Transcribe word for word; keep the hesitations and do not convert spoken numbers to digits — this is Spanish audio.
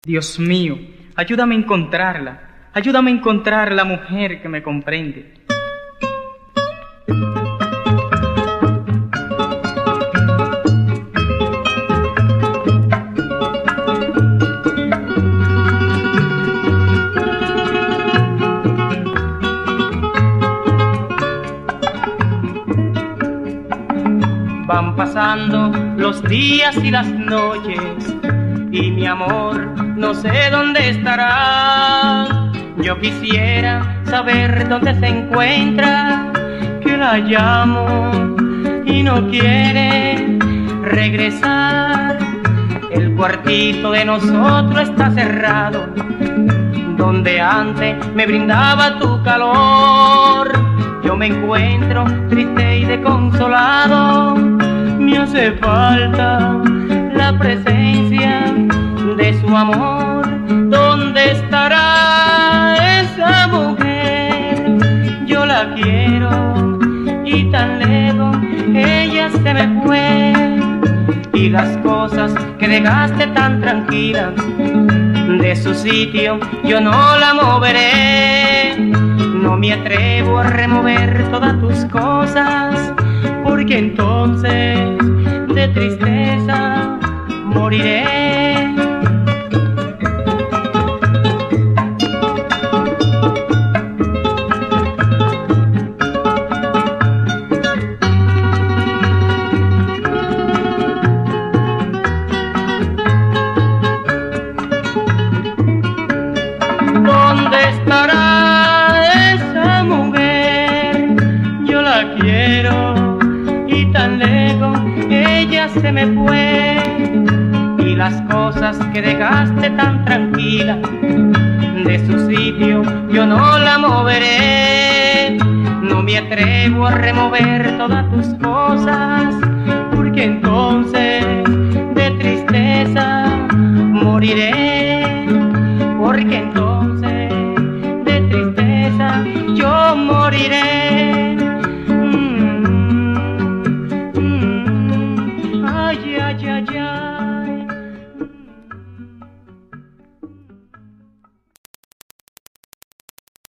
Dios mío, ayúdame a encontrarla, ayúdame a encontrar la mujer que me comprende. Van pasando los días y las noches y mi amor no sé dónde estará. Yo quisiera saber dónde se encuentra, que la llamo y no quiere regresar. El cuartito de nosotros está cerrado, donde antes me brindaba tu calor. Yo me encuentro triste y desconsolado, me hace falta la presencia de su amor. ¿Dónde estará esa mujer? Yo la quiero y tan lejos ella se me fue. Y las cosas que dejaste tan tranquilas, de su sitio yo no la moveré. No me atrevo a remover todas tus cosas, porque entonces de tristeza moriré. ¿Dónde estará esa mujer? Yo la quiero y tan lejos ella se me fue. Y las cosas que dejaste tan tranquila, de su sitio yo no la moveré. No me atrevo a remover todas tus cosas, porque entonces de tristeza moriré. Porque entonces de tristeza yo moriré. Mm, mm, ay, ay, ay, ay.